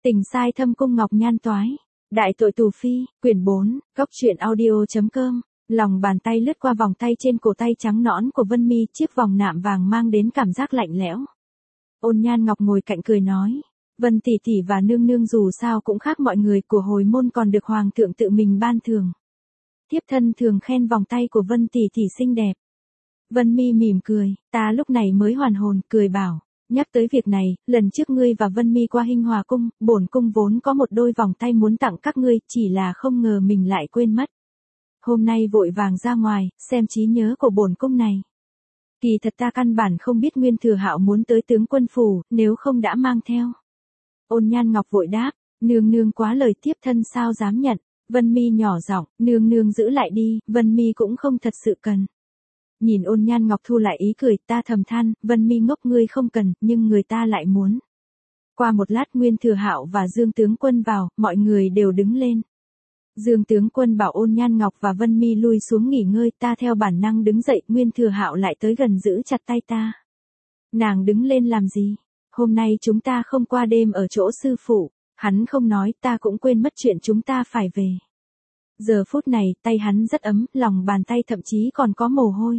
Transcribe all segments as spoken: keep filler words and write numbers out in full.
Tình sai thâm cung ngọc nhan toái. Đại tội tù phi, quyển bốn, cốc truyện audio.com. Lòng bàn tay lướt qua vòng tay trên cổ tay trắng nõn của Vân Mi, chiếc vòng nạm vàng mang đến cảm giác lạnh lẽo. Ôn Nhan Ngọc ngồi cạnh cười nói, Vân tỷ tỷ và nương nương dù sao cũng khác mọi người, của hồi môn còn được hoàng thượng tự mình ban thưởng. Thiếp thân thường khen vòng tay của Vân tỷ tỷ xinh đẹp. Vân Mi mỉm cười, ta lúc này mới hoàn hồn, cười bảo, nhắc tới việc này, lần trước ngươi và Vân Mi qua Hinh Hòa cung, bổn cung vốn có một đôi vòng tay muốn tặng các ngươi, chỉ là không ngờ mình lại quên mất. Hôm nay vội vàng ra ngoài, xem trí nhớ của bổn cung này. Kỳ thật ta căn bản không biết Nguyên Thừa Hạo muốn tới tướng quân phủ, nếu không đã mang theo. Ôn Nhan Ngọc vội đáp, nương nương quá lời, tiếp thân sao dám nhận. Vân Mi nhỏ giọng, nương nương giữ lại đi, Vân Mi cũng không thật sự cần. Nhìn Ôn Nhan Ngọc thu lại ý cười, ta thầm than, Vân Mi ngốc, ngươi không cần, nhưng người ta lại muốn. Qua một lát Nguyên Thừa Hạo và Dương tướng quân vào, mọi người đều đứng lên. Dương tướng quân bảo Ôn Nhan Ngọc và Vân Mi lui xuống nghỉ ngơi, ta theo bản năng đứng dậy, Nguyên Thừa Hạo lại tới gần giữ chặt tay ta. Nàng đứng lên làm gì? Hôm nay chúng ta không qua đêm ở chỗ sư phụ. Hắn không nói, ta cũng quên mất chuyện chúng ta phải về. Giờ phút này, tay hắn rất ấm, lòng bàn tay thậm chí còn có mồ hôi.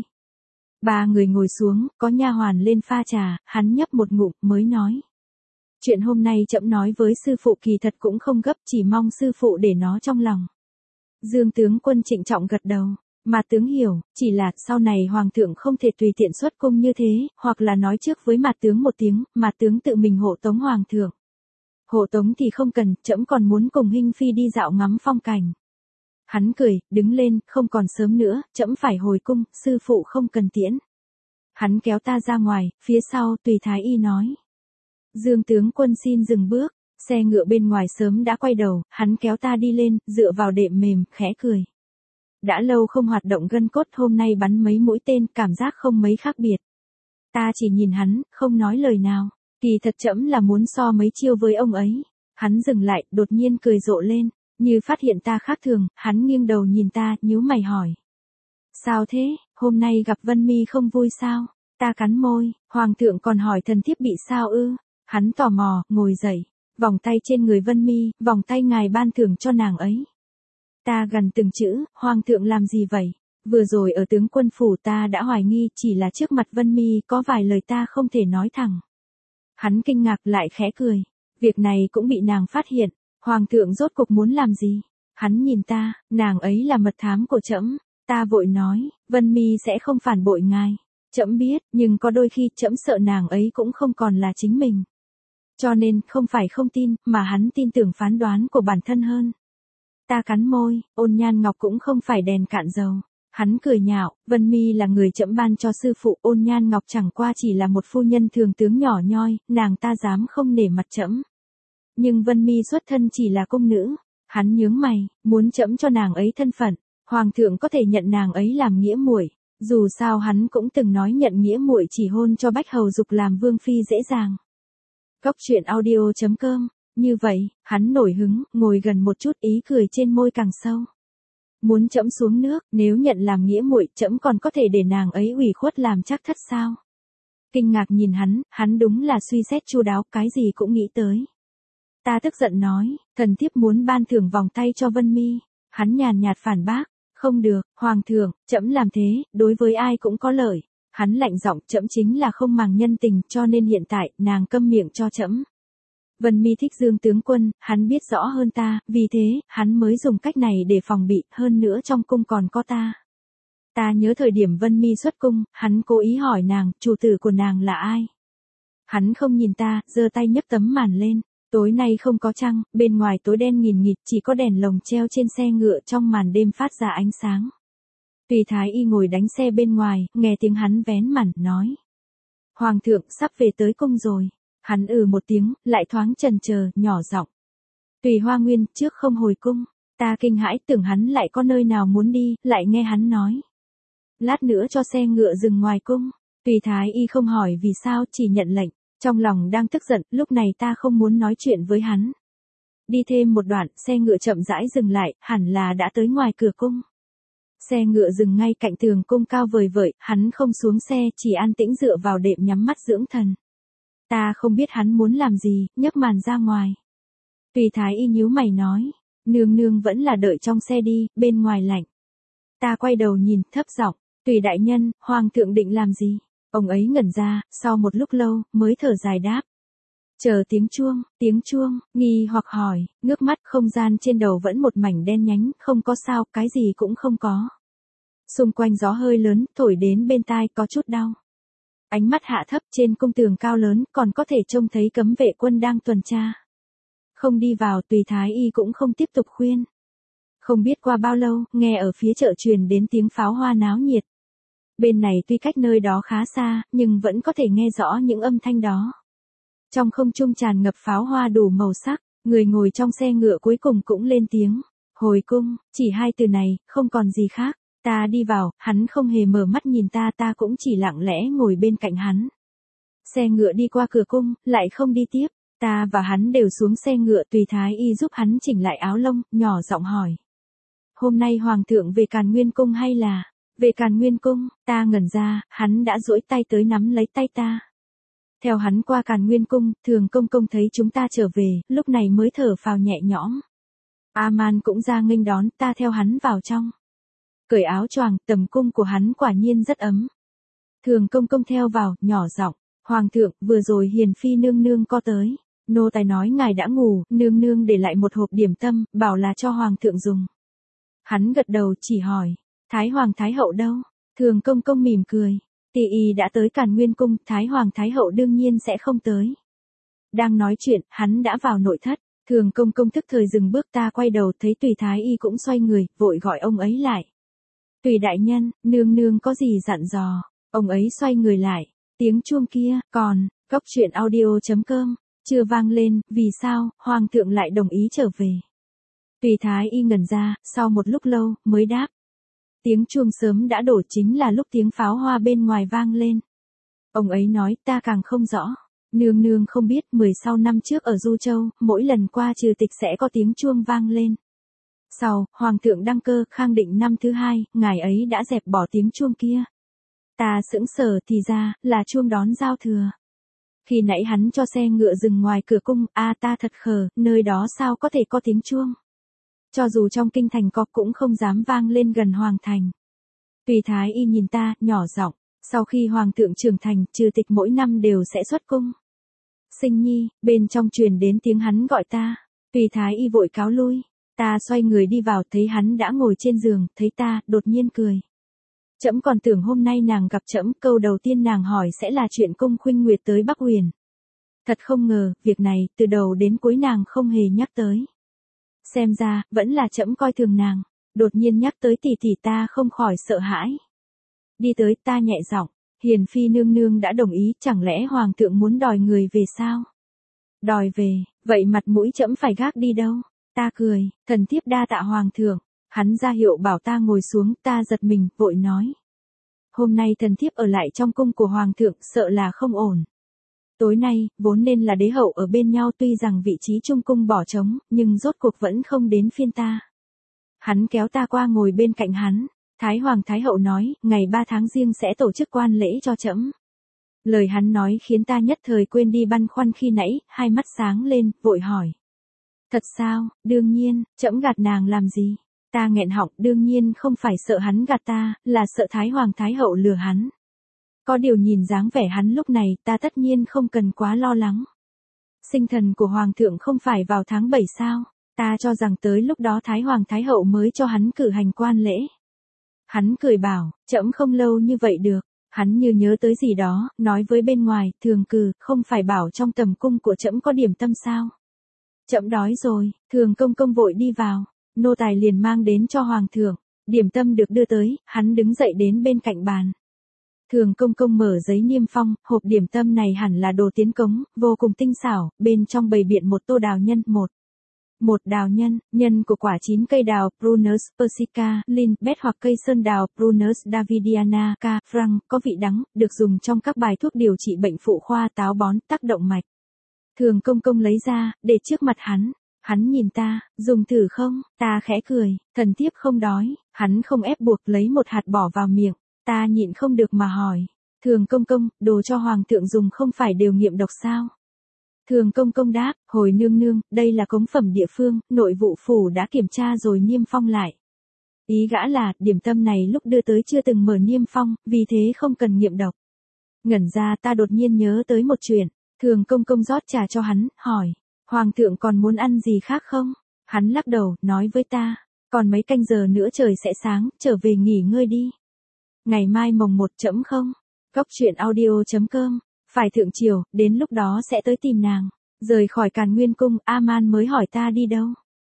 Ba người ngồi xuống, có nha hoàn lên pha trà, hắn nhấp một ngụm mới nói. Chuyện hôm nay trẫm nói với sư phụ kỳ thật cũng không gấp, chỉ mong sư phụ để nó trong lòng. Dương tướng quân trịnh trọng gật đầu, mà tướng hiểu, chỉ là sau này hoàng thượng không thể tùy tiện xuất cung như thế, hoặc là nói trước với mà tướng một tiếng, mà tướng tự mình hộ tống hoàng thượng. Hộ tống thì không cần, trẫm còn muốn cùng Hinh phi đi dạo ngắm phong cảnh. Hắn cười, đứng lên, không còn sớm nữa, trẫm phải hồi cung, sư phụ không cần tiễn. Hắn kéo ta ra ngoài, phía sau Tùy Thái Y nói. Dương tướng quân xin dừng bước, xe ngựa bên ngoài sớm đã quay đầu, hắn kéo ta đi lên, dựa vào đệm mềm, khẽ cười. Đã lâu không hoạt động gân cốt, hôm nay bắn mấy mũi tên, cảm giác không mấy khác biệt. Ta chỉ nhìn hắn, không nói lời nào. Kỳ thật trẫm là muốn so mấy chiêu với ông ấy. Hắn dừng lại, đột nhiên cười rộ lên, như phát hiện ta khác thường, hắn nghiêng đầu nhìn ta, nhíu mày hỏi. Sao thế, hôm nay gặp Vân Mi không vui sao? Ta cắn môi, hoàng thượng còn hỏi thần thiếp bị sao ư? Hắn tò mò, ngồi dậy, vòng tay trên người Vân Mi, vòng tay ngài ban thưởng cho nàng ấy. Ta gần từng chữ, hoàng thượng làm gì vậy? Vừa rồi ở tướng quân phủ ta đã hoài nghi, chỉ là trước mặt Vân Mi có vài lời ta không thể nói thẳng. Hắn kinh ngạc lại khẽ cười. Việc này cũng bị nàng phát hiện. Hoàng thượng rốt cuộc muốn làm gì? Hắn nhìn ta, nàng ấy là mật thám của trẫm. Ta vội nói, Vân Mi sẽ không phản bội ngài. Trẫm biết, nhưng có đôi khi trẫm sợ nàng ấy cũng không còn là chính mình. Cho nên, không phải không tin, mà hắn tin tưởng phán đoán của bản thân hơn. Ta cắn môi, Ôn Nhan Ngọc cũng không phải đèn cạn dầu. Hắn cười nhạo, Vân Mi là người trẫm ban cho sư phụ, Ôn Nhan Ngọc chẳng qua chỉ là một phu nhân thường tướng nhỏ nhoi, nàng ta dám không nể mặt trẫm. Nhưng Vân Mi xuất thân chỉ là cung nữ. Hắn nhướng mày, muốn trẫm cho nàng ấy thân phận, hoàng thượng có thể nhận nàng ấy làm nghĩa muội. Dù sao hắn cũng từng nói nhận nghĩa muội chỉ hôn cho Bách Hầu Dục làm vương phi dễ dàng. Cốc truyện audio.com. Như vậy, hắn nổi hứng, ngồi gần một chút, ý cười trên môi càng sâu. Muốn trẫm xuống nước, nếu nhận làm nghĩa muội, trẫm còn có thể để nàng ấy ủy khuất làm chắc thất sao? Kinh ngạc nhìn hắn, hắn đúng là suy xét chu đáo, cái gì cũng nghĩ tới. Ta tức giận nói, thần thiếp muốn ban thưởng vòng tay cho Vân Mi. Hắn nhàn nhạt phản bác, không được, hoàng thượng, trẫm làm thế, đối với ai cũng có lợi. Hắn lạnh giọng, trẫm chính là không màng nhân tình, cho nên hiện tại, nàng câm miệng cho trẫm. Vân Mi thích Dương tướng quân, hắn biết rõ hơn ta, vì thế, hắn mới dùng cách này để phòng bị, hơn nữa trong cung còn có ta. Ta nhớ thời điểm Vân Mi xuất cung, hắn cố ý hỏi nàng, chủ tử của nàng là ai? Hắn không nhìn ta, giơ tay nhấc tấm màn lên, tối nay không có trăng, bên ngoài tối đen nghìn nghịt, chỉ có đèn lồng treo trên xe ngựa trong màn đêm phát ra ánh sáng. Tùy Thái Y ngồi đánh xe bên ngoài, nghe tiếng hắn vén màn, nói. Hoàng thượng sắp về tới cung rồi. Hắn ừ một tiếng, lại thoáng chần chờ, nhỏ giọng. Tùy Hoa Nguyên, trước không hồi cung. Ta kinh hãi, tưởng hắn lại có nơi nào muốn đi, lại nghe hắn nói. Lát nữa cho xe ngựa dừng ngoài cung. Tùy Thái Y không hỏi vì sao, chỉ nhận lệnh. Trong lòng đang tức giận, lúc này ta không muốn nói chuyện với hắn. Đi thêm một đoạn, xe ngựa chậm rãi dừng lại, hẳn là đã tới ngoài cửa cung. Xe ngựa dừng ngay cạnh tường cung cao vời vợi, hắn không xuống xe, chỉ an tĩnh dựa vào đệm nhắm mắt dưỡng thần. Ta không biết hắn muốn làm gì, nhấc màn ra ngoài. Tùy thái y nhíu mày nói, nương nương vẫn là đợi trong xe đi, bên ngoài lạnh. Ta quay đầu nhìn, thấp giọng, Tùy đại nhân, hoàng thượng định làm gì? Ông ấy ngẩn ra, sau một lúc lâu, mới thở dài đáp. Chờ tiếng chuông, tiếng chuông, nghi hoặc hỏi, ngước mắt, không gian trên đầu vẫn một mảnh đen nhánh, không có sao, cái gì cũng không có. Xung quanh gió hơi lớn, thổi đến bên tai, có chút đau. Ánh mắt hạ thấp, trên cung tường cao lớn, còn có thể trông thấy cấm vệ quân đang tuần tra. Không đi vào, Tùy thái y cũng không tiếp tục khuyên. Không biết qua bao lâu, nghe ở phía chợ truyền đến tiếng pháo hoa náo nhiệt. Bên này tuy cách nơi đó khá xa, nhưng vẫn có thể nghe rõ những âm thanh đó. Trong không trung tràn ngập pháo hoa đủ màu sắc, người ngồi trong xe ngựa cuối cùng cũng lên tiếng. Hồi cung, chỉ hai từ này, không còn gì khác. Ta đi vào, hắn không hề mở mắt nhìn ta, ta cũng chỉ lặng lẽ ngồi bên cạnh hắn. Xe ngựa đi qua cửa cung, lại không đi tiếp. Ta và hắn đều xuống xe ngựa, Tùy thái y giúp hắn chỉnh lại áo lông, nhỏ giọng hỏi. Hôm nay hoàng thượng về Càn Nguyên cung hay là... Về Càn Nguyên cung, ta ngẩn ra, hắn đã duỗi tay tới nắm lấy tay ta. Theo hắn qua Càn Nguyên cung, Thường công công thấy chúng ta trở về, lúc này mới thở phào nhẹ nhõm. A-man cũng ra nghênh đón, ta theo hắn vào trong. Cởi áo choàng, tầm cung của hắn quả nhiên rất ấm. Thường công công theo vào, nhỏ giọng, hoàng thượng, vừa rồi hiền phi nương nương có tới. Nô tài nói ngài đã ngủ, nương nương để lại một hộp điểm tâm, bảo là cho hoàng thượng dùng. Hắn gật đầu chỉ hỏi. Thái Hoàng Thái Hậu đâu? Thường công công mỉm cười. Tỷ y đã tới Càn Nguyên cung, Thái Hoàng Thái Hậu đương nhiên sẽ không tới. Đang nói chuyện, hắn đã vào nội thất. Thường công công tức thời dừng bước, ta quay đầu thấy Tùy thái y cũng xoay người, vội gọi ông ấy lại. Tùy đại nhân, nương nương có gì dặn dò? Ông ấy xoay người lại. Tiếng chuông kia, còn, góc truyện audio chấm com, chưa vang lên, vì sao, Hoàng thượng lại đồng ý trở về? Tùy thái y ngẩn ra, sau một lúc lâu, mới đáp. Tiếng chuông sớm đã đổ, chính là lúc tiếng pháo hoa bên ngoài vang lên. Ông ấy nói, ta càng không rõ. Nương nương không biết, mười sau năm trước ở Du Châu, mỗi lần qua trừ tịch sẽ có tiếng chuông vang lên. Sau, Hoàng thượng đăng cơ, Khang Định năm thứ hai, ngài ấy đã dẹp bỏ tiếng chuông kia. Ta sững sờ, thì ra, là chuông đón giao thừa. Khi nãy hắn cho xe ngựa dừng ngoài cửa cung, a à, ta thật khờ, nơi đó sao có thể có tiếng chuông. Cho dù trong kinh thành có cũng không dám vang lên gần hoàng thành. Tùy thái y nhìn ta, nhỏ giọng, sau khi hoàng thượng trưởng thành, trừ tịch mỗi năm đều sẽ xuất cung. Sinh nhi, bên trong truyền đến tiếng hắn gọi ta. Tùy thái y vội cáo lui. Ta xoay người đi vào, thấy hắn đã ngồi trên giường, thấy ta, đột nhiên cười. Trẫm còn tưởng hôm nay nàng gặp trẫm, câu đầu tiên nàng hỏi sẽ là chuyện cung khuynh nguyệt tới Bắc Huyền. Thật không ngờ, việc này, từ đầu đến cuối nàng không hề nhắc tới. Xem ra, vẫn là trẫm coi thường nàng. Đột nhiên nhắc tới tỷ tỷ, ta không khỏi sợ hãi. Đi tới, ta nhẹ giọng, hiền phi nương nương đã đồng ý, chẳng lẽ hoàng thượng muốn đòi người về sao? Đòi về, vậy mặt mũi trẫm phải gác đi đâu? Ta cười, thần thiếp đa tạ hoàng thượng. Hắn ra hiệu bảo ta ngồi xuống, ta giật mình, vội nói. Hôm nay thần thiếp ở lại trong cung của hoàng thượng, sợ là không ổn. Tối nay, vốn nên là đế hậu ở bên nhau, tuy rằng vị trí trung cung bỏ trống, nhưng rốt cuộc vẫn không đến phiên ta. Hắn kéo ta qua ngồi bên cạnh hắn. Thái Hoàng Thái Hậu nói, ngày ba tháng riêng sẽ tổ chức quan lễ cho trẫm. Lời hắn nói khiến ta nhất thời quên đi băn khoăn khi nãy, hai mắt sáng lên, vội hỏi. Thật sao, đương nhiên, trẫm gạt nàng làm gì? Ta nghẹn họng, đương nhiên không phải sợ hắn gạt ta, là sợ Thái Hoàng Thái Hậu lừa hắn. Có điều nhìn dáng vẻ hắn lúc này, ta tất nhiên không cần quá lo lắng. Sinh thần của Hoàng thượng không phải vào tháng bảy sao? Ta cho rằng tới lúc đó Thái Hoàng Thái Hậu mới cho hắn cử hành quan lễ. Hắn cười bảo, trẫm không lâu như vậy được. Hắn như nhớ tới gì đó, nói với bên ngoài, thường cừ, không phải bảo trong tầm cung của trẫm có điểm tâm sao? Trẫm đói rồi, thường công công vội đi vào. Nô tài liền mang đến cho hoàng thượng. Điểm tâm được đưa tới, hắn đứng dậy đến bên cạnh bàn. Thường công công mở giấy niêm phong, hộp điểm tâm này hẳn là đồ tiến cống, vô cùng tinh xảo, bên trong bày biện một tô đào nhân, một. Một đào nhân, nhân của quả chín cây đào Prunus persica, Lin, bét hoặc cây sơn đào Prunus davidiana, K, Frank, có vị đắng, được dùng trong các bài thuốc điều trị bệnh phụ khoa, táo bón, tắc động mạch. Thường công công lấy ra, để trước mặt hắn. Hắn nhìn ta, dùng thử không? Ta khẽ cười, thần thiếp không đói. Hắn không ép buộc, lấy một hạt bỏ vào miệng. Ta nhịn không được mà hỏi. Thường công công, đồ cho hoàng thượng dùng không phải đều nghiệm độc sao? Thường công công đáp, hồi nương nương, đây là cống phẩm địa phương, nội vụ phủ đã kiểm tra rồi niêm phong lại. Ý gã là, điểm tâm này lúc đưa tới chưa từng mở niêm phong, vì thế không cần nghiệm độc. Ngẩn ra ta đột nhiên nhớ tới một chuyện, thường công công rót trà cho hắn, hỏi, hoàng thượng còn muốn ăn gì khác không? Hắn lắc đầu, nói với ta, còn mấy canh giờ nữa trời sẽ sáng, trở về nghỉ ngơi đi. Ngày mai mồng một chấm không. Góc truyện audio chấm com, phải thượng triều, đến lúc đó sẽ tới tìm nàng. Rời khỏi Càn Nguyên cung, A-man mới hỏi ta đi đâu.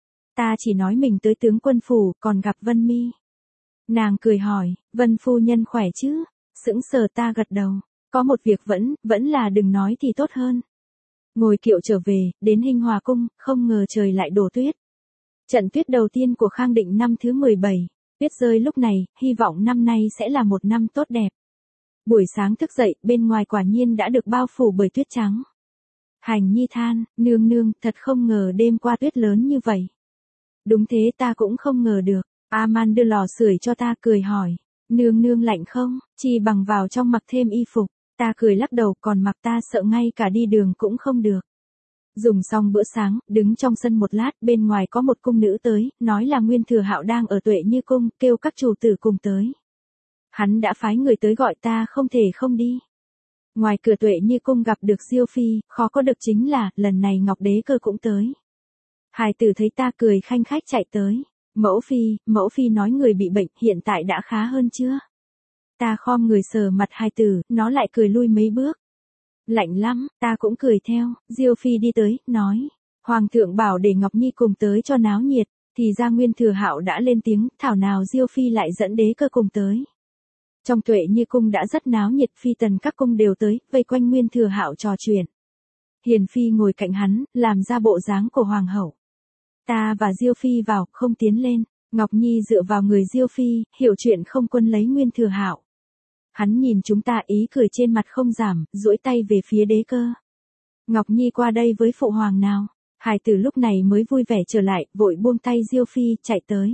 Ta chỉ nói mình tới tướng quân phủ, còn gặp Vân Mi. Nàng cười hỏi, Vân phu nhân khỏe chứ? Sững sờ ta gật đầu, có một việc vẫn, vẫn là đừng nói thì tốt hơn. Ngồi kiệu trở về, đến Hinh Hòa cung, không ngờ trời lại đổ tuyết. Trận tuyết đầu tiên của Khang Định năm thứ mười bảy, tuyết rơi lúc này, hy vọng năm nay sẽ là một năm tốt đẹp. Buổi sáng thức dậy, bên ngoài quả nhiên đã được bao phủ bởi tuyết trắng. Hành Nhi than, nương nương, thật không ngờ đêm qua tuyết lớn như vậy. Đúng thế ta cũng không ngờ được. A-man đưa lò sưởi cho ta cười hỏi, nương nương lạnh không, chi bằng vào trong mặc thêm y phục. Ta cười lắc đầu, còn mặc ta sợ ngay cả đi đường cũng không được. Dùng xong bữa sáng, đứng trong sân một lát, bên ngoài có một cung nữ tới, nói là Nguyên Thừa Hạo đang ở Tuệ Như cung, kêu các chủ tử cùng tới. Hắn đã phái người tới gọi ta không thể không đi. Ngoài cửa Tuệ Như cung gặp được Diêu Phi, khó có được chính là, lần này Ngọc Đế Cơ cũng tới. Hài tử thấy ta cười khanh khách chạy tới. Mẫu Phi, Mẫu Phi nói người bị bệnh, hiện tại đã khá hơn chưa? Ta khom người sờ mặt hài tử, nó lại cười lui mấy bước. Lạnh lắm, ta cũng cười theo, Diêu Phi đi tới, nói. Hoàng thượng bảo để Ngọc Nhi cùng tới cho náo nhiệt, thì ra Nguyên Thừa Hạo đã lên tiếng, thảo nào Diêu Phi lại dẫn Đế Cơ cùng tới. Trong Tuệ Như cung đã rất náo nhiệt, phi tần các cung đều tới, vây quanh Nguyên Thừa Hạo trò chuyện. Hiền Phi ngồi cạnh hắn, làm ra bộ dáng của hoàng hậu. Ta và Diêu Phi vào, không tiến lên, Ngọc Nhi dựa vào người Diêu Phi, hiểu chuyện không quân lấy Nguyên Thừa Hạo. Hắn nhìn chúng ta ý cười trên mặt không giảm, duỗi tay về phía Đế Cơ. Ngọc Nhi qua đây với phụ hoàng nào. Hài tử lúc này mới vui vẻ trở lại, vội buông tay Diêu Phi, chạy tới.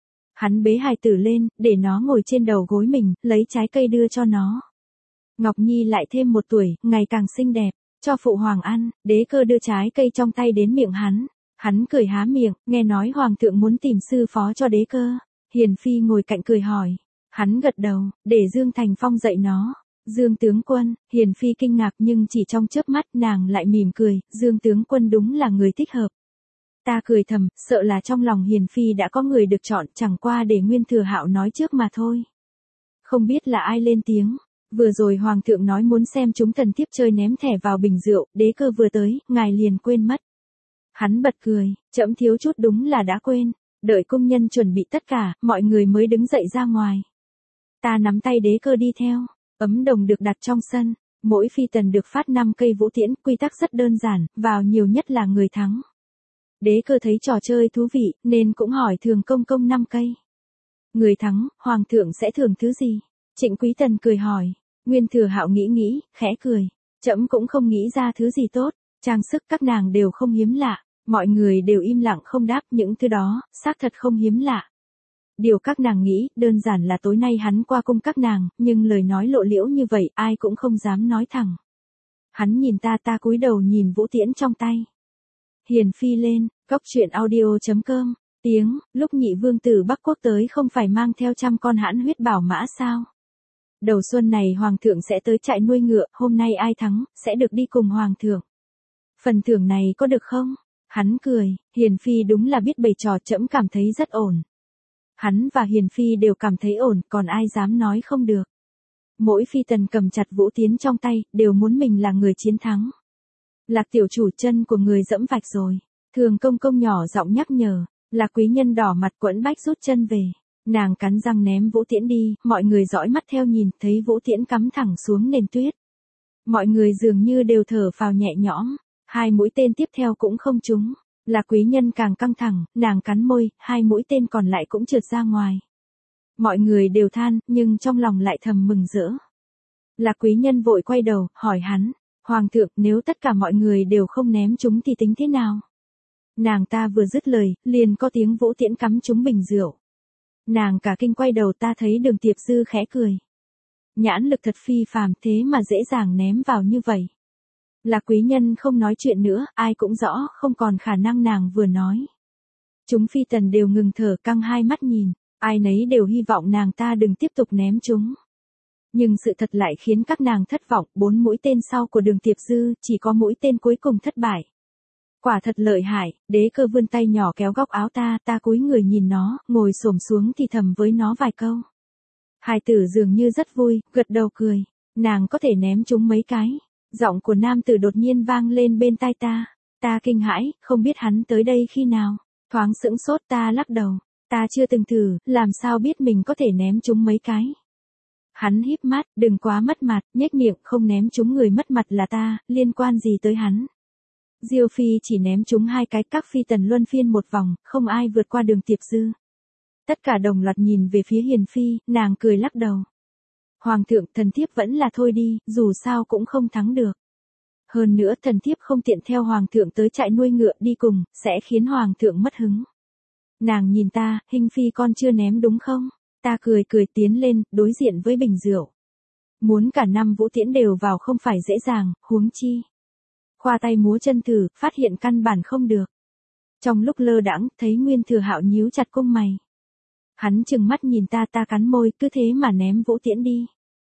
Hắn bế hài tử lên, để nó ngồi trên đầu gối mình, lấy trái cây đưa cho nó. Ngọc Nhi lại thêm một tuổi, ngày càng xinh đẹp, cho phụ hoàng ăn. Đế Cơ đưa trái cây trong tay đến miệng hắn. Hắn cười há miệng, nghe nói hoàng thượng muốn tìm sư phó cho Đế Cơ. Hiền Phi ngồi cạnh cười hỏi. Hắn gật đầu, để Dương Thành Phong dạy nó. Dương tướng quân, Hiền Phi kinh ngạc nhưng chỉ trong chớp mắt nàng lại mỉm cười, Dương tướng quân đúng là người thích hợp. Ta cười thầm, sợ là trong lòng Hiền Phi đã có người được chọn, chẳng qua để Nguyên Thừa Hạo nói trước mà thôi. Không biết là ai lên tiếng, vừa rồi hoàng thượng nói muốn xem chúng thần tiếp chơi ném thẻ vào bình rượu, Đế Cơ vừa tới, ngài liền quên mất. Hắn bật cười, trẫm thiếu chút đúng là đã quên, đợi cung nhân chuẩn bị tất cả, mọi người mới đứng dậy ra ngoài. Ta nắm tay Đế Cơ đi theo, ấm đồng được đặt trong sân, mỗi phi tần được phát năm cây vũ tiễn, quy tắc rất đơn giản, vào nhiều nhất là người thắng. Đế Cơ thấy trò chơi thú vị, nên cũng hỏi thường công công năm cây. Người thắng, hoàng thượng sẽ thưởng thứ gì? Trịnh Quý Tần cười hỏi, Nguyên Thừa Hạo nghĩ nghĩ, khẽ cười, trẫm cũng không nghĩ ra thứ gì tốt, trang sức các nàng đều không hiếm lạ, mọi người đều im lặng không đáp, những thứ đó, xác thật không hiếm lạ. Điều các nàng nghĩ, đơn giản là tối nay hắn qua cung các nàng, nhưng lời nói lộ liễu như vậy, ai cũng không dám nói thẳng. Hắn nhìn ta ta cúi đầu nhìn vũ tiễn trong tay. Hiền Phi lên, góc truyện audio chấm com, tiếng, lúc nhị vương tử Bắc Quốc tới không phải mang theo trăm con hãn huyết bảo mã sao? Đầu xuân này hoàng thượng sẽ tới trại nuôi ngựa, hôm nay ai thắng, sẽ được đi cùng hoàng thượng. Phần thưởng này có được không? Hắn cười, Hiền Phi đúng là biết bày trò, trẫm cảm thấy rất ổn. Hắn và Hiền Phi đều cảm thấy ổn, còn ai dám nói không được. Mỗi phi tần cầm chặt vũ tiến trong tay, đều muốn mình là người chiến thắng. Lạc tiểu chủ, chân của người dẫm vạch rồi. Thường công công nhỏ giọng nhắc nhở, Lạc quý nhân đỏ mặt quẫn bách rút chân về. Nàng cắn răng ném vũ tiễn đi, mọi người dõi mắt theo nhìn, thấy vũ tiễn cắm thẳng xuống nền tuyết. Mọi người dường như đều thở phào nhẹ nhõm, hai mũi tên tiếp theo cũng không trúng. Lạc quý nhân càng căng thẳng, nàng cắn môi, hai mũi tên còn lại cũng trượt ra ngoài. Mọi người đều than, nhưng trong lòng lại thầm mừng rỡ. Lạc quý nhân vội quay đầu, hỏi hắn, Hoàng thượng, nếu tất cả mọi người đều không ném chúng thì tính thế nào? Nàng ta vừa dứt lời, liền có tiếng vũ tiễn cắm trúng bình rượu. Nàng cả kinh quay đầu, ta thấy Đường Tiệp Dư khẽ cười. Nhãn lực thật phi phàm, thế mà dễ dàng ném vào như vậy. Lạc quý nhân không nói chuyện nữa, ai cũng rõ không còn khả năng nàng vừa nói. Chúng phi tần đều ngừng thở căng hai mắt nhìn, ai nấy đều hy vọng nàng ta đừng tiếp tục ném chúng. Nhưng sự thật lại khiến các nàng thất vọng, bốn mũi tên sau của Đường Tiệp Dư, chỉ có mũi tên cuối cùng thất bại. Quả thật lợi hại, Đế Cơ vươn tay nhỏ kéo góc áo ta, ta cúi người nhìn nó, ngồi xổm xuống thì thầm với nó vài câu. Hài tử dường như rất vui, gật đầu cười, nàng có thể ném chúng mấy cái. Giọng của nam tử đột nhiên vang lên bên tai ta, ta kinh hãi, không biết hắn tới đây khi nào, thoáng sững sốt ta lắc đầu, ta chưa từng thử, làm sao biết mình có thể ném chúng mấy cái. Hắn híp mắt, đừng quá mất mặt, nhếch miệng, không ném chúng người mất mặt là ta, liên quan gì tới hắn. Diêu Phi chỉ ném chúng hai cái, các phi tần luân phiên một vòng, không ai vượt qua Đường Tiệp Dư. Tất cả đồng loạt nhìn về phía Hiền Phi, nàng cười lắc đầu. Hoàng thượng, thần thiếp vẫn là thôi đi, dù sao cũng không thắng được. Hơn nữa thần thiếp không tiện theo hoàng thượng tới trại nuôi ngựa đi cùng, sẽ khiến hoàng thượng mất hứng. Nàng nhìn ta, Hình Phi con chưa ném đúng không? Ta cười cười tiến lên, đối diện với bình rượu. Muốn cả năm vũ tiễn đều vào không phải dễ dàng, huống chi. Khoa tay múa chân thử, phát hiện căn bản không được. Trong lúc lơ đãng, thấy Nguyên Thừa Hạo nhíu chặt cung mày. Hắn trừng mắt nhìn ta, ta cắn môi, cứ thế mà ném vũ tiễn đi.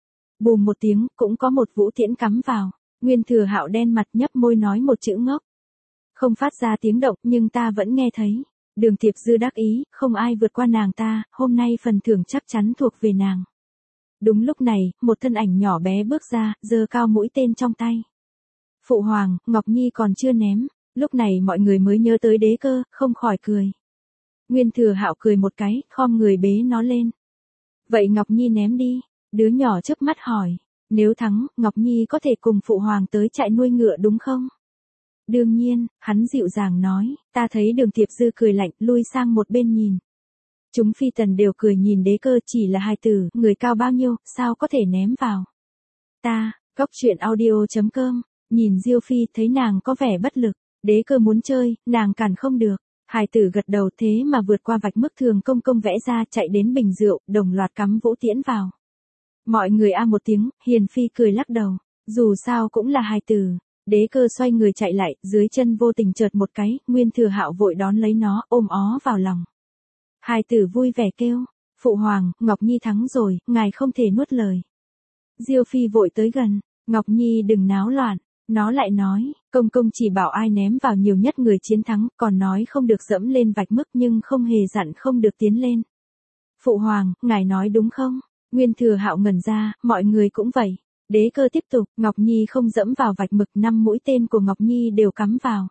Bùm một tiếng, cũng có một vũ tiễn cắm vào. Nguyên Thừa Hạo đen mặt nhấp môi nói một chữ ngốc. Không phát ra tiếng động, nhưng ta vẫn nghe thấy. Đường Tiệp Dư đắc ý, không ai vượt qua nàng ta, hôm nay phần thưởng chắc chắn thuộc về nàng. Đúng lúc này, một thân ảnh nhỏ bé bước ra, giơ cao mũi tên trong tay. Phụ hoàng, Ngọc Nhi còn chưa ném. Lúc này mọi người mới nhớ tới Đế Cơ, không khỏi cười. Nguyên Thừa Hạo cười một cái, khom người bế nó lên. Vậy Ngọc Nhi ném đi. Đứa nhỏ chớp mắt hỏi. Nếu thắng, Ngọc Nhi có thể cùng phụ hoàng tới trại nuôi ngựa đúng không? Đương nhiên, hắn dịu dàng nói. Ta thấy Đường Tiệp Dư cười lạnh, lui sang một bên nhìn. Chúng phi tần đều cười nhìn Đế Cơ, chỉ là hài tử, người cao bao nhiêu, sao có thể ném vào. Ta, góc truyện audio chấm com, nhìn Diêu Phi thấy nàng có vẻ bất lực. Đế Cơ muốn chơi, nàng cản không được. Hài tử gật đầu, thế mà vượt qua vạch mức thường công công vẽ ra, chạy đến bình rượu, đồng loạt cắm vũ tiễn vào. Mọi người a một tiếng, Hiền Phi cười lắc đầu. Dù sao cũng là hài tử. Đế Cơ xoay người chạy lại, dưới chân vô tình chợt một cái, Nguyên Thừa Hạo vội đón lấy nó, ôm ó vào lòng. Hài tử vui vẻ kêu, phụ hoàng, Ngọc Nhi thắng rồi, ngài không thể nuốt lời. Diêu Phi vội tới gần, Ngọc Nhi đừng náo loạn. Nó lại nói, công công chỉ bảo ai ném vào nhiều nhất người chiến thắng, còn nói không được dẫm lên vạch mức nhưng không hề dặn không được tiến lên. Phụ hoàng, ngài nói đúng không? Nguyên Thừa Hạo ngẩn ra, mọi người cũng vậy. Đế Cơ tiếp tục, Ngọc Nhi không dẫm vào vạch mực, năm mũi tên của Ngọc Nhi đều cắm vào.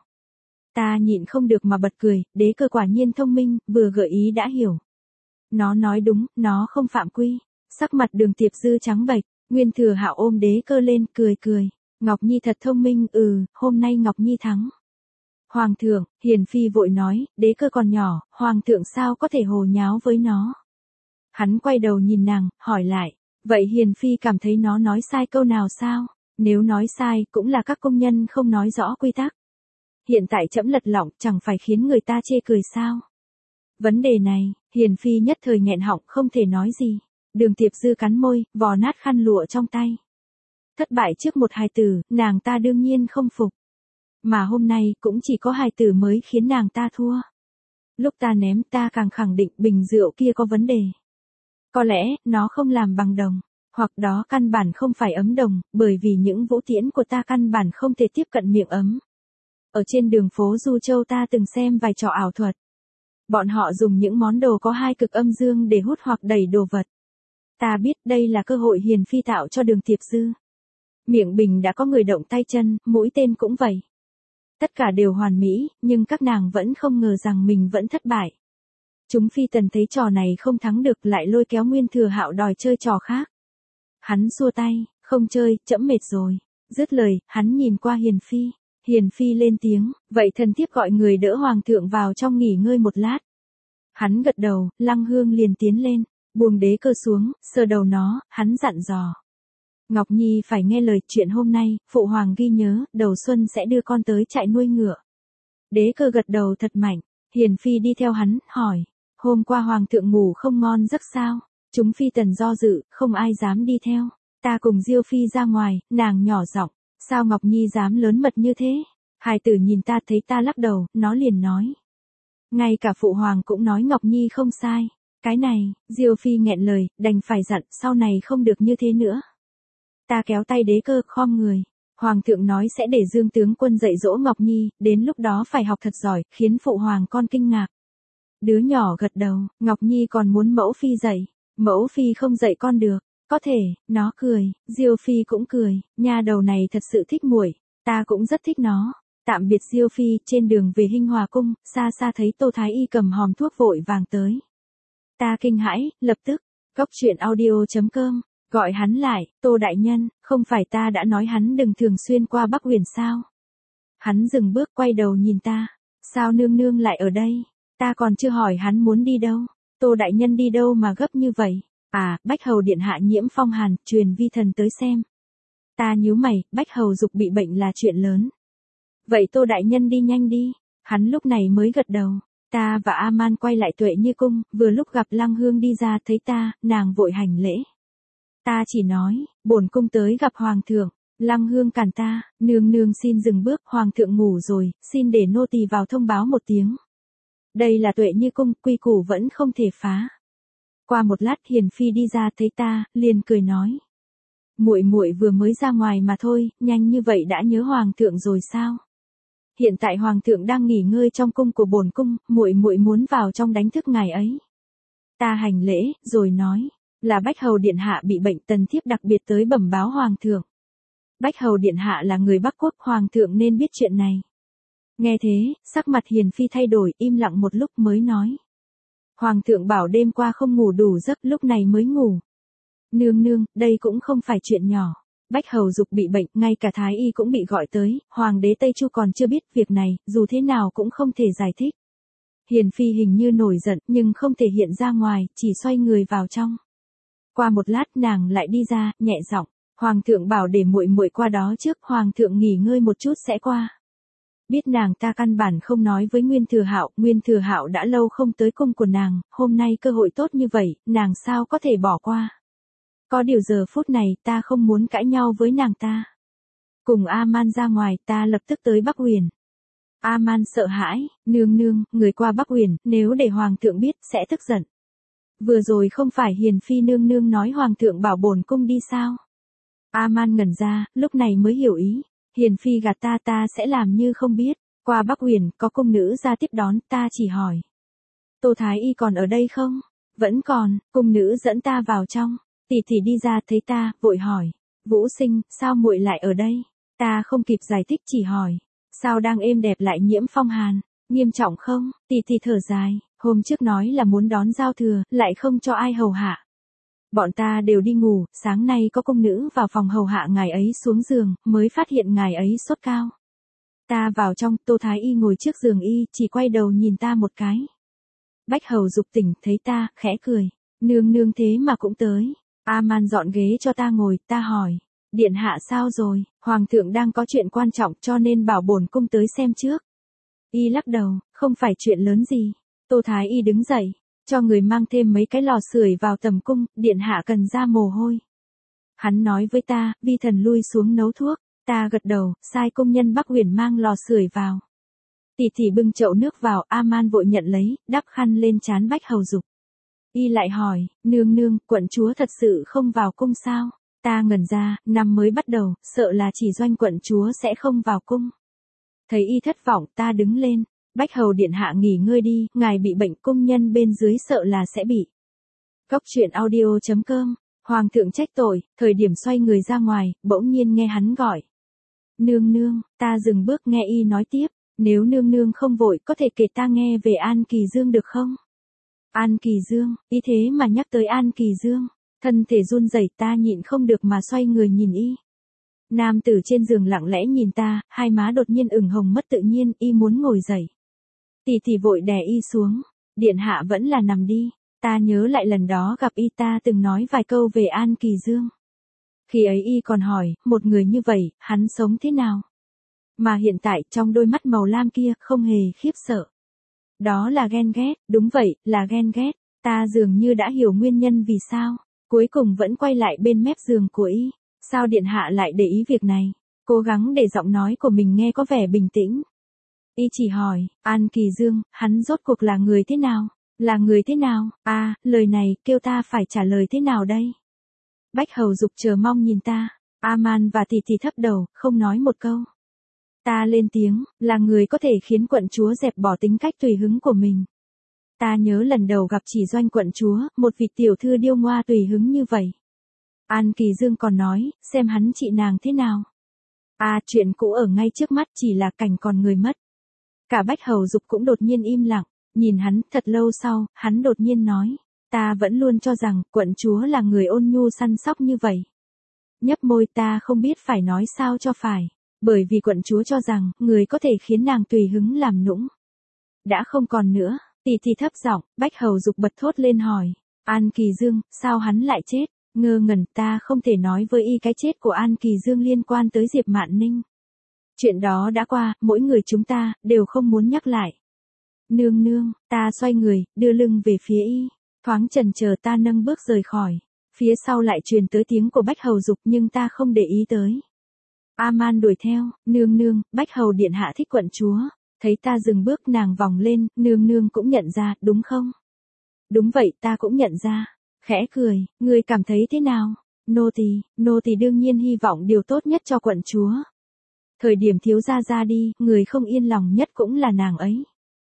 Ta nhịn không được mà bật cười, Đế Cơ quả nhiên thông minh, vừa gợi ý đã hiểu. Nó nói đúng, nó không phạm quy. Sắc mặt Đường Tiệp Dư trắng bệch, Nguyên Thừa Hạo ôm Đế Cơ lên, cười cười. Ngọc Nhi thật thông minh, ừ, hôm nay Ngọc Nhi thắng. Hoàng thượng, Hiền Phi vội nói, Đế Cơ còn nhỏ, hoàng thượng sao có thể hồ nháo với nó. Hắn quay đầu nhìn nàng, hỏi lại, vậy Hiền Phi cảm thấy nó nói sai câu nào sao? Nếu nói sai, cũng là các công nhân không nói rõ quy tắc. Hiện tại trẫm lật lọng, chẳng phải khiến người ta chê cười sao? Vấn đề này, Hiền Phi nhất thời nghẹn họng, không thể nói gì. Đường Tiệp Dư cắn môi, vò nát khăn lụa trong tay. Thất bại trước một hài tử, nàng ta đương nhiên không phục. Mà hôm nay, cũng chỉ có hài tử mới khiến nàng ta thua. Lúc ta ném, ta càng khẳng định bình rượu kia có vấn đề. Có lẽ, nó không làm bằng đồng. Hoặc đó căn bản không phải ấm đồng, bởi vì những vũ tiễn của ta căn bản không thể tiếp cận miệng ấm. Ở trên đường phố Du Châu ta từng xem vài trò ảo thuật. Bọn họ dùng những món đồ có hai cực âm dương để hút hoặc đẩy đồ vật. Ta biết đây là cơ hội Hiền Phi tạo cho Đường Tiệp Dư. Miệng bình đã có người động tay chân, mũi tên cũng vậy. Tất cả đều hoàn mỹ, nhưng các nàng vẫn không ngờ rằng mình vẫn thất bại. Chúng phi tần thấy trò này không thắng được lại lôi kéo Nguyên Thừa Hạo đòi chơi trò khác. Hắn xua tay, không chơi, trẫm mệt rồi. Dứt lời, hắn nhìn qua Hiền Phi. Hiền Phi lên tiếng, vậy thần thiếp gọi người đỡ hoàng thượng vào trong nghỉ ngơi một lát. Hắn gật đầu, Lăng Hương liền tiến lên, buông Đế Cơ xuống, sờ đầu nó, hắn dặn dò. Ngọc Nhi phải nghe lời, chuyện hôm nay, phụ hoàng ghi nhớ, đầu xuân sẽ đưa con tới trại nuôi ngựa. Đế Cơ gật đầu thật mạnh, Hiền Phi đi theo hắn, hỏi, hôm qua hoàng thượng ngủ không ngon giấc sao? Chúng phi tần do dự, không ai dám đi theo. Ta cùng Diêu Phi ra ngoài, nàng nhỏ giọng, Sao Ngọc Nhi dám lớn mật như thế? Hài tử nhìn ta thấy ta lắc đầu, nó liền nói. Ngay cả phụ hoàng cũng nói Ngọc Nhi không sai. Cái này, Diêu Phi nghẹn lời, đành phải dặn, sau này không được như thế nữa. Ta kéo tay đế cơ, khom người. Hoàng thượng nói sẽ để Dương tướng quân dạy dỗ Ngọc Nhi, đến lúc đó phải học thật giỏi, khiến phụ hoàng con kinh ngạc. Đứa nhỏ gật đầu, Ngọc Nhi còn muốn mẫu phi dạy. Mẫu phi không dạy con được. Có thể, nó cười, Diêu Phi cũng cười, nha đầu này thật sự thích muội, ta cũng rất thích nó. Tạm biệt Diêu Phi, trên đường về Hinh Hòa cung, xa xa thấy Tô Thái Y cầm hòm thuốc vội vàng tới. Ta kinh hãi, lập tức, cốc truyện audio chấm com, gọi hắn lại, Tô đại nhân, không phải ta đã nói hắn đừng thường xuyên qua Bắc Huyền sao? Hắn dừng bước quay đầu nhìn ta, sao nương nương lại ở đây? Ta còn chưa hỏi hắn muốn đi đâu, Tô đại nhân đi đâu mà gấp như vậy? À, Bách Hầu điện hạ nhiễm phong hàn, truyền vi thần tới xem. Ta nhíu mày, Bách Hầu dục bị bệnh là chuyện lớn. Vậy Tô đại nhân đi nhanh đi. Hắn lúc này mới gật đầu. Ta và A-man quay lại Tuệ Như cung, vừa lúc gặp Lăng Hương đi ra thấy ta, nàng vội hành lễ. Ta chỉ nói, bổn cung tới gặp hoàng thượng. Lăng Hương cản ta, nương nương xin dừng bước, hoàng thượng ngủ rồi, xin để nô tỳ vào thông báo một tiếng. Đây là Tuệ Như cung, quy củ vẫn không thể phá. Qua một lát Hiền Phi đi ra thấy ta, liền cười nói. Muội muội vừa mới ra ngoài mà thôi, nhanh như vậy đã nhớ hoàng thượng rồi sao? Hiện tại hoàng thượng đang nghỉ ngơi trong cung của bổn cung, muội muội muốn vào trong đánh thức ngài ấy. Ta hành lễ, rồi nói, là Bách Hầu điện hạ bị bệnh, tần thiếp đặc biệt tới bẩm báo hoàng thượng. Bách Hầu điện hạ là người Bắc Quốc, hoàng thượng nên biết chuyện này. Nghe thế, sắc mặt Hiền Phi thay đổi, im lặng một lúc mới nói. Hoàng thượng bảo đêm qua không ngủ đủ giấc, lúc này mới ngủ. Nương nương, đây cũng không phải chuyện nhỏ. Bách Hầu dục bị bệnh, ngay cả Thái Y cũng bị gọi tới, Hoàng đế Tây Chu còn chưa biết việc này, dù thế nào cũng không thể giải thích. Hiền Phi hình như nổi giận, nhưng không thể hiện ra ngoài, chỉ xoay người vào trong. Qua một lát nàng lại đi ra, nhẹ giọng, Hoàng thượng bảo để muội muội qua đó trước, Hoàng thượng nghỉ ngơi một chút sẽ qua. Biết nàng ta căn bản không nói với Nguyên Thừa Hạo, Nguyên Thừa Hạo đã lâu không tới cung của nàng, hôm nay cơ hội tốt như vậy, nàng sao có thể bỏ qua. Có điều giờ phút này ta không muốn cãi nhau với nàng ta. Cùng A-man ra ngoài, ta lập tức tới Bắc Huyền. A-man sợ hãi, nương nương, người qua Bắc Huyền, nếu để hoàng thượng biết, sẽ tức giận. Vừa rồi không phải Hiền Phi nương nương nói hoàng thượng bảo bổn cung đi sao? A-man ngẩn ra, lúc này mới hiểu ý. Hiền Phi gạt ta, ta sẽ làm như không biết. Qua Bắc Huyền, có cung nữ ra tiếp đón, ta chỉ hỏi. Tô Thái Y còn ở đây không? Vẫn còn, cung nữ dẫn ta vào trong. Tỷ tỷ đi ra thấy ta, vội hỏi. Vũ Sinh, sao muội lại ở đây? Ta không kịp giải thích chỉ hỏi. Sao đang êm đẹp lại nhiễm phong hàn? Nghiêm trọng không? Tỷ tỷ thở dài. Hôm trước nói là muốn đón giao thừa, lại không cho ai hầu hạ. Bọn ta đều đi ngủ, sáng nay có cung nữ vào phòng hầu hạ ngài ấy xuống giường, mới phát hiện ngài ấy sốt cao. Ta vào trong, Tô Thái Y ngồi trước giường y, chỉ quay đầu nhìn ta một cái. Bách Hầu dục tỉnh, thấy ta, khẽ cười. Nương nương thế mà cũng tới. A-man dọn ghế cho ta ngồi, ta hỏi. Điện hạ sao rồi? Hoàng thượng đang có chuyện quan trọng cho nên bảo bổn cung tới xem trước. Y lắc đầu, không phải chuyện lớn gì. Tô Thái Y đứng dậy. Cho người mang thêm mấy cái lò sưởi vào tầm cung, điện hạ cần ra mồ hôi. Hắn nói với ta, vi thần lui xuống nấu thuốc, ta gật đầu, sai công nhân Bắc Huyền mang lò sưởi vào. Tỷ tỷ bưng chậu nước vào, A-man vội nhận lấy, đắp khăn lên trán Bách Hầu dục. Y lại hỏi, nương nương, quận chúa thật sự không vào cung sao? Ta ngẩn ra, năm mới bắt đầu, sợ là chỉ doanh quận chúa sẽ không vào cung. Thấy y thất vọng, ta đứng lên. Bách Hầu điện hạ nghỉ ngơi đi, ngài bị bệnh, cung nhân bên dưới sợ là sẽ bị. Cốc truyện audio chấm com, Hoàng thượng trách tội, thời điểm xoay người ra ngoài, bỗng nhiên nghe hắn gọi. Nương nương, ta dừng bước nghe y nói tiếp, nếu nương nương không vội có thể kể ta nghe về An Kỳ Dương được không? An Kỳ Dương, y thế mà nhắc tới An Kỳ Dương, thân thể run rẩy, ta nhịn không được mà xoay người nhìn y. Nam tử trên giường lặng lẽ nhìn ta, hai má đột nhiên ửng hồng mất tự nhiên, y muốn ngồi dậy. Tỷ tỷ vội đè y xuống, điện hạ vẫn là nằm đi, ta nhớ lại lần đó gặp y ta từng nói vài câu về An Kỳ Dương. Khi ấy y còn hỏi, một người như vậy, hắn sống thế nào? Mà hiện tại trong đôi mắt màu lam kia không hề khiếp sợ. Đó là ghen ghét, đúng vậy, là ghen ghét, ta dường như đã hiểu nguyên nhân vì sao, cuối cùng vẫn quay lại bên mép giường của y, sao điện hạ lại để ý việc này? cố gắng để giọng nói của mình nghe có vẻ bình tĩnh. Y chỉ hỏi, An Kỳ Dương, hắn rốt cuộc là người thế nào? Là người thế nào? À, lời này, kêu ta phải trả lời thế nào đây? Bách Hầu Dục chờ mong nhìn ta. A-man và Tỷ Tỷ thấp đầu, không nói một câu. Ta lên tiếng, là người có thể khiến quận chúa dẹp bỏ tính cách tùy hứng của mình. Ta nhớ lần đầu gặp Chỉ Doanh quận chúa, một vị tiểu thư điêu ngoa tùy hứng như vậy. An Kỳ Dương còn nói, xem hắn trị nàng thế nào. À, chuyện cũ ở ngay trước mắt, chỉ là cảnh còn người mất. Cả Bách Hầu Dục cũng đột nhiên im lặng, nhìn hắn. Thật lâu sau, hắn đột nhiên nói, ta vẫn luôn cho rằng quận chúa là người ôn nhu săn sóc như vậy. Nhấp môi, ta không biết phải nói sao cho phải, bởi vì quận chúa cho rằng người có thể khiến nàng tùy hứng làm nũng đã không còn nữa. Tỷ Tỷ thấp giọng. Bách Hầu Dục bật thốt lên hỏi, An Kỳ Dương, sao hắn lại chết? Ngơ ngẩn, ta không thể nói với y cái chết của An Kỳ Dương liên quan tới Diệp Mạn Ninh. Chuyện đó đã qua, mỗi người chúng ta đều không muốn nhắc lại. Nương nương, ta xoay người, đưa lưng về phía y, thoáng chần chờ ta nâng bước rời khỏi. Phía sau lại truyền tới tiếng của Bách Hầu Dục nhưng ta không để ý tới. A-man đuổi theo, nương nương, Bách Hầu điện hạ thích quận chúa. Thấy ta dừng bước nàng vòng lên, nương nương cũng nhận ra, đúng không? Đúng vậy, ta cũng nhận ra. Khẽ cười, người cảm thấy thế nào? Nô tỳ, nô tỳ đương nhiên hy vọng điều tốt nhất cho quận chúa. Thời điểm thiếu gia ra đi, người không yên lòng nhất cũng là nàng ấy.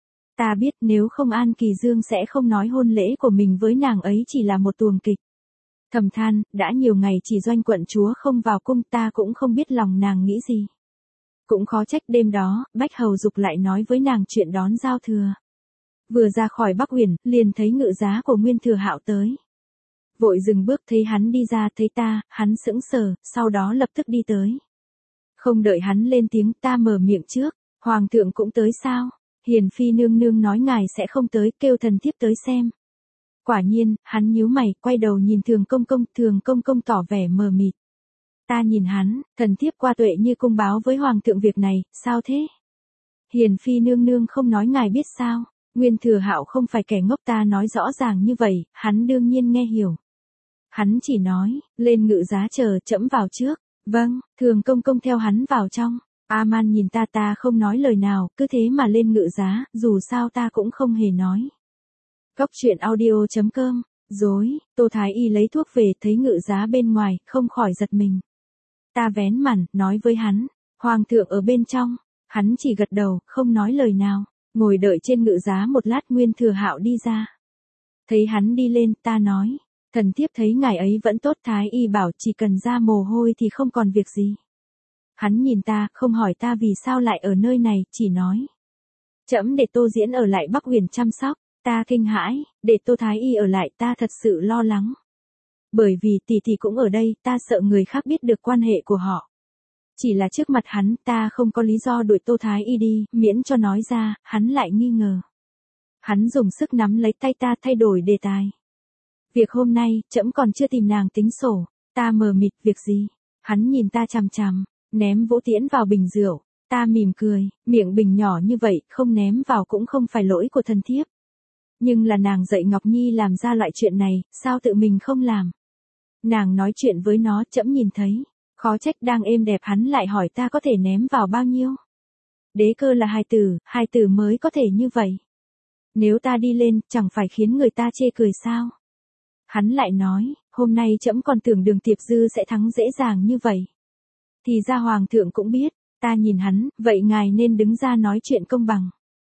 Ta biết nếu không An Kỳ Dương sẽ không nói hôn lễ của mình với nàng ấy chỉ là một tuồng kịch. Thầm than, đã nhiều ngày Chỉ Doanh quận chúa không vào cung, ta cũng không biết lòng nàng nghĩ gì. Cũng khó trách đêm đó, Bách Hầu Dục lại nói với nàng chuyện đón giao thừa. Vừa ra khỏi Bắc Huyền, liền thấy ngự giá của Nguyên Thừa Hạo tới. Vội dừng bước thấy hắn đi ra, thấy ta, hắn sững sờ, sau đó lập tức đi tới. Không đợi hắn lên tiếng, ta mở miệng trước, Hoàng thượng cũng tới sao? Hiền phi nương nương nói ngài sẽ không tới, kêu thần thiếp tới xem. Quả nhiên, hắn nhíu mày, quay đầu nhìn Thường Công Công, Thường Công Công tỏ vẻ mờ mịt. Ta nhìn hắn, thần thiếp qua tuệ như cung báo với Hoàng thượng việc này, sao thế? Hiền phi nương nương không nói ngài biết sao? Nguyên Thừa Hạo không phải kẻ ngốc, ta nói rõ ràng như vậy, hắn đương nhiên nghe hiểu. Hắn chỉ nói, lên ngự giá chờ, trẫm vào trước. Vâng, Thường Công Công theo hắn vào trong. A-man nhìn ta, ta không nói lời nào, cứ thế mà lên ngự giá, dù sao ta cũng không hề nói. Góc truyện audio chấm com, dối, Tô Thái Y lấy thuốc về, thấy ngự giá bên ngoài, không khỏi giật mình. Ta vén màn, nói với hắn, Hoàng thượng ở bên trong. Hắn chỉ gật đầu, không nói lời nào, ngồi đợi trên ngự giá một lát. Nguyên Thừa Hạo đi ra. Thấy hắn đi lên, ta nói, thần thiếp thấy ngài ấy vẫn tốt. Thái Y bảo chỉ cần ra mồ hôi thì không còn việc gì. Hắn nhìn ta, không hỏi ta vì sao lại ở nơi này, chỉ nói, trẫm để Tô Diễn ở lại Bắc Huyền chăm sóc. Ta kinh hãi, để Tô Thái Y ở lại, ta thật sự lo lắng. Bởi vì Tỷ Tỷ cũng ở đây, ta sợ người khác biết được quan hệ của họ. Chỉ là trước mặt hắn, ta không có lý do đuổi Tô Thái Y đi, miễn cho nói ra, hắn lại nghi ngờ. Hắn dùng sức nắm lấy tay ta, thay đổi đề tài. Việc hôm nay, trẫm còn chưa tìm nàng tính sổ. Ta mờ mịt, việc gì? Hắn nhìn ta chằm chằm, ném vũ tiễn vào bình rượu. Ta mỉm cười, miệng bình nhỏ như vậy, không ném vào cũng không phải lỗi của thần thiếp. Nhưng là nàng dạy Ngọc Nhi làm ra loại chuyện này, sao tự mình không làm? Nàng nói chuyện với nó, trẫm nhìn thấy. Khó trách đang êm đẹp hắn lại hỏi ta có thể ném vào bao nhiêu. Đế cơ là hài tử, hài tử mới có thể như vậy. Nếu ta đi lên, chẳng phải khiến người ta chê cười sao? Hắn lại nói, hôm nay trẫm còn tưởng Đường Tiệp Dư sẽ thắng dễ dàng như vậy. Thì ra Hoàng thượng cũng biết. Ta nhìn hắn, vậy ngài nên đứng ra nói chuyện công bằng.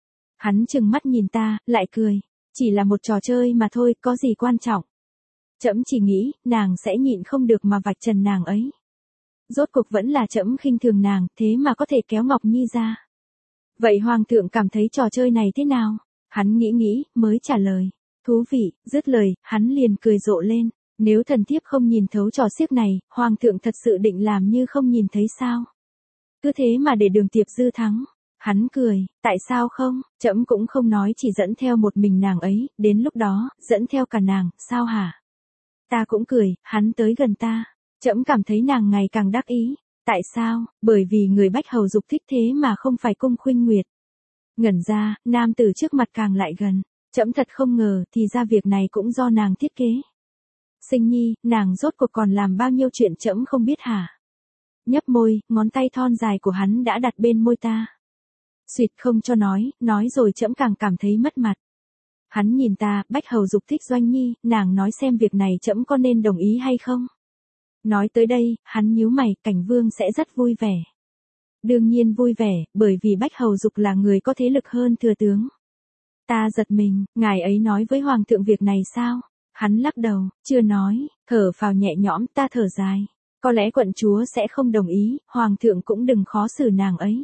Hắn trừng mắt nhìn ta, lại cười. Chỉ là một trò chơi mà thôi, có gì quan trọng. Trẫm chỉ nghĩ, nàng sẽ nhịn không được mà vạch trần nàng ấy. Rốt cuộc vẫn là trẫm khinh thường nàng, thế mà có thể kéo Ngọc Nhi ra. Vậy Hoàng thượng cảm thấy trò chơi này thế nào? Hắn nghĩ nghĩ, mới trả lời. Thú vị, dứt lời, hắn liền cười rộ lên. Nếu thần thiếp không nhìn thấu trò xiếc này, Hoàng thượng thật sự định làm như không nhìn thấy sao? Cứ thế mà để Đường Tiệp Dư thắng. Hắn cười, tại sao không? Trẫm cũng không nói chỉ dẫn theo một mình nàng ấy, đến lúc đó, dẫn theo cả nàng, sao hả? Ta cũng cười, hắn tới gần ta. Trẫm cảm thấy nàng ngày càng đắc ý. Tại sao? Bởi vì người Bách Hầu Dục thích thế mà không phải Cung Khuynh Nguyệt. Ngẩn ra, nam tử trước mặt càng lại gần. Trẫm thật không ngờ, thì ra việc này cũng do nàng thiết kế. Sinh nhi, nàng rốt cuộc còn làm bao nhiêu chuyện trẫm không biết hả? Nhấp môi, ngón tay thon dài của hắn đã đặt bên môi ta. Xuyệt không cho nói, nói rồi trẫm càng cảm thấy mất mặt. Hắn nhìn ta, Bách Hầu Dục thích Doanh Nhi, nàng nói xem việc này trẫm có nên đồng ý hay không. Nói tới đây, hắn nhíu mày, Cảnh Vương sẽ rất vui vẻ. Đương nhiên vui vẻ, bởi vì Bách Hầu Dục là người có thế lực hơn thừa tướng. Ta giật mình, ngài ấy nói với Hoàng thượng việc này sao? Hắn lắc đầu, chưa nói, thở phào nhẹ nhõm, ta thở dài. Có lẽ quận chúa sẽ không đồng ý, Hoàng thượng cũng đừng khó xử nàng ấy.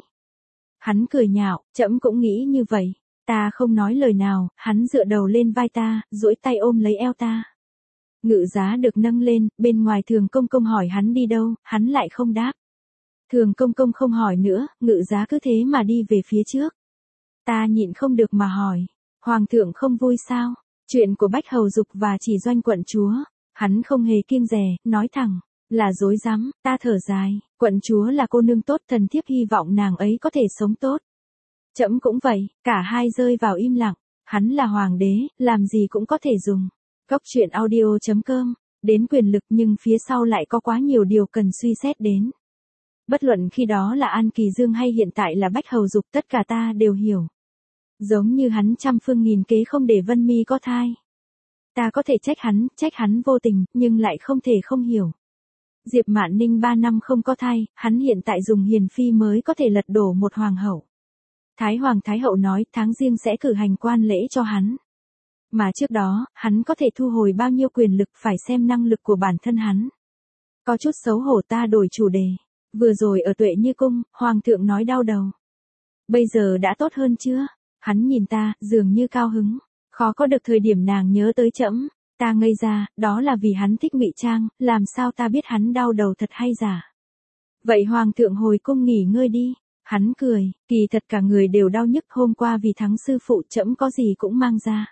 Hắn cười nhạo, trẫm cũng nghĩ như vậy. Ta không nói lời nào, hắn dựa đầu lên vai ta, duỗi tay ôm lấy eo ta. Ngự giá được nâng lên, bên ngoài Thường Công Công hỏi hắn đi đâu, hắn lại không đáp. Thường Công Công không hỏi nữa, ngự giá cứ thế mà đi về phía trước. Ta nhịn không được mà hỏi, Hoàng thượng không vui sao? Chuyện của Bách Hầu Dục và Chỉ Doanh quận chúa, hắn không hề kiêng dè, nói thẳng, là dối rắm. Ta thở dài, quận chúa là cô nương tốt, thần thiếp hy vọng nàng ấy có thể sống tốt. Trẫm cũng vậy, cả hai rơi vào im lặng, hắn là hoàng đế, làm gì cũng có thể dùng. Cốc truyện audio chấm com, đến quyền lực nhưng phía sau lại có quá nhiều điều cần suy xét đến. Bất luận khi đó là An Kỳ Dương hay hiện tại là Bách Hầu Dục, tất cả ta đều hiểu. Giống như hắn trăm phương nghìn kế không để Vân Mi có thai. Ta có thể trách hắn, trách hắn vô tình, nhưng lại không thể không hiểu. Diệp Mạn Ninh ba năm không có thai, hắn hiện tại dùng hiền phi mới có thể lật đổ một hoàng hậu. Thái Hoàng Thái Hậu nói tháng riêng sẽ cử hành quan lễ cho hắn. Mà trước đó, hắn có thể thu hồi bao nhiêu quyền lực phải xem năng lực của bản thân hắn. Có chút xấu hổ ta đổi chủ đề. Vừa rồi ở Tuệ Như Cung, Hoàng thượng nói đau đầu. Bây giờ đã tốt hơn chưa? Hắn nhìn ta, dường như cao hứng. Khó có được thời điểm nàng nhớ tới trẫm. Ta ngây ra, đó là vì hắn thích ngụy trang, làm sao ta biết hắn đau đầu thật hay giả. Vậy Hoàng thượng hồi cung nghỉ ngơi đi. Hắn cười, kỳ thật cả người đều đau nhức, hôm qua vì thắng sư phụ trẫm có gì cũng mang ra.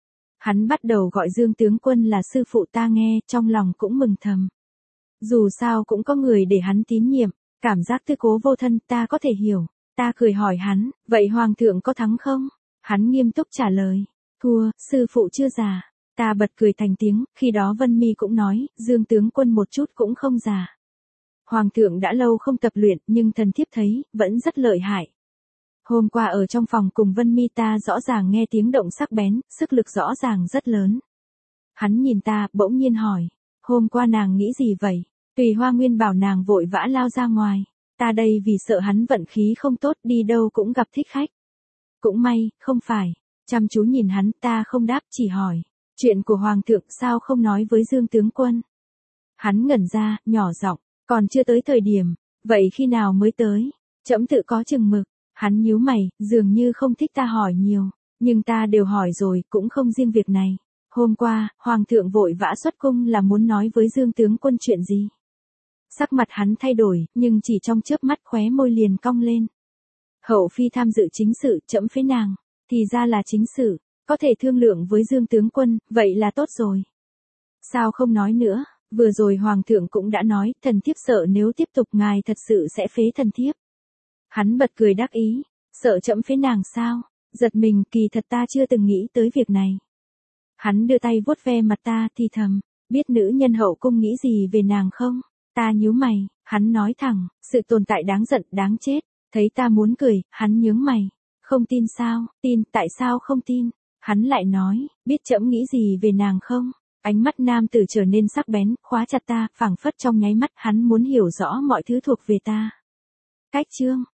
Hắn bắt đầu gọi Dương tướng quân là sư phụ, ta nghe, trong lòng cũng mừng thầm. Dù sao cũng có người để hắn tín nhiệm, cảm giác tư cố vô thân, ta có thể hiểu. Ta cười hỏi hắn, vậy Hoàng thượng có thắng không? Hắn nghiêm túc trả lời, thua, sư phụ chưa già. Ta bật cười thành tiếng, khi đó Vân Mi cũng nói, Dương tướng quân một chút cũng không già. Hoàng thượng đã lâu không tập luyện, nhưng thần thiếp thấy, vẫn rất lợi hại. Hôm qua ở trong phòng cùng Vân Mi ta rõ ràng nghe tiếng động sắc bén, sức lực rõ ràng rất lớn. Hắn nhìn ta, bỗng nhiên hỏi, hôm qua nàng nghĩ gì vậy? Tùy Hoa Nguyên bảo nàng vội vã lao ra ngoài. Ta đây vì sợ hắn vận khí không tốt, đi đâu cũng gặp thích khách. Cũng may, không phải. Chăm chú nhìn hắn, ta không đáp, chỉ hỏi, chuyện của Hoàng thượng sao không nói với Dương tướng quân? Hắn ngẩn ra, nhỏ giọng, còn chưa tới thời điểm, vậy khi nào mới tới? Trẫm tự có chừng mực. Hắn nhíu mày, dường như không thích ta hỏi nhiều, nhưng ta đều hỏi rồi, cũng không riêng việc này. Hôm qua, Hoàng thượng vội vã xuất cung là muốn nói với Dương tướng quân chuyện gì? Sắc mặt hắn thay đổi, nhưng chỉ trong chớp mắt khóe môi liền cong lên. Hậu phi tham dự chính sự, trẫm phế nàng, thì ra là chính sự, có thể thương lượng với Dương tướng quân, vậy là tốt rồi. Sao không nói nữa, vừa rồi Hoàng thượng cũng đã nói, thần thiếp sợ nếu tiếp tục ngài thật sự sẽ phế thần thiếp. Hắn bật cười đắc ý, sợ trẫm phế nàng sao? Giật mình, kỳ thật ta chưa từng nghĩ tới việc này. Hắn đưa tay vuốt ve mặt ta, thì thầm, biết nữ nhân hậu cung nghĩ gì về nàng không? Ta nhíu mày, hắn nói thẳng, sự tồn tại đáng giận, đáng chết. Thấy ta muốn cười, hắn nhướng mày. Không tin sao? Tin, tại sao không tin? Hắn lại nói, biết trẫm nghĩ gì về nàng không? Ánh mắt nam tử trở nên sắc bén, khóa chặt ta, phảng phất trong nháy mắt hắn muốn hiểu rõ mọi thứ thuộc về ta. Cách chương